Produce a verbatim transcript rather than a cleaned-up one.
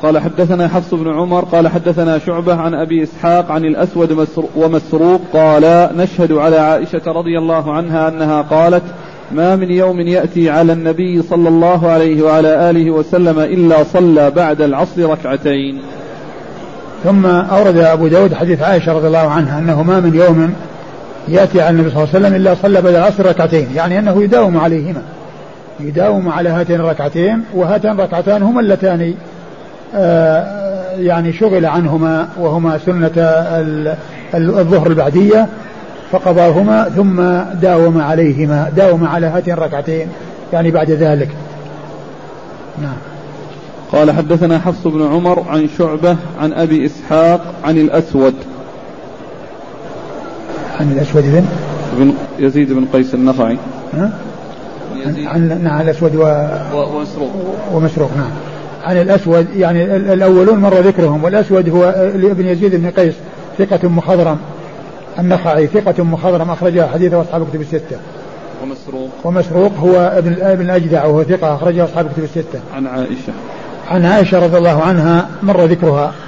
قال حدثنا حفص بن عمر قال حدثنا شعبة عن أبي إسحاق عن الأسود ومسروق قال نشهد على عائشة رضي الله عنها أنها قالت ما من يوم يأتي على النبي صلى الله عليه وعلى آله وسلم إلا صلى بعد العصر ركعتين. ثم أورد أبو داود حديث عائشة رضي الله عنها أنه ما من يوم يأتي على النبي صلى الله عليه وسلم إلا صلى بعد العصر ركعتين، يعني أنه يداوم عليهما، يداوم على هاتين الركعتين، وهاتين ركعتان هما اللتان آه يعني شغل عنهما وهما سنة الظهر البعدية فقضاهما ثم داوم عليهما، داوم على هاتين الركعتين يعني بعد ذلك. نعم. قال حدثنا حفص بن عمر عن شعبة عن أبي إسحاق عن الأسود عن الأسود بن بن يزيد بن قيس النخعي عن, عن نعم الأسود و... ومسروق ومسروق نعم. عن الأسود يعني الأولون مر ذكرهم، والأسود هو ابن يزيد بن قيس ثقة مخضرم النخعي ثقة مخضرم أخرجها حديثه أصحاب كتب الستة. ومسروق ومسروق هو ابن ابن الأجدع وهو ثقة أخرجها أصحاب كتب الستة. عن عائشة عن عائشة رضي الله عنها مر ذكرها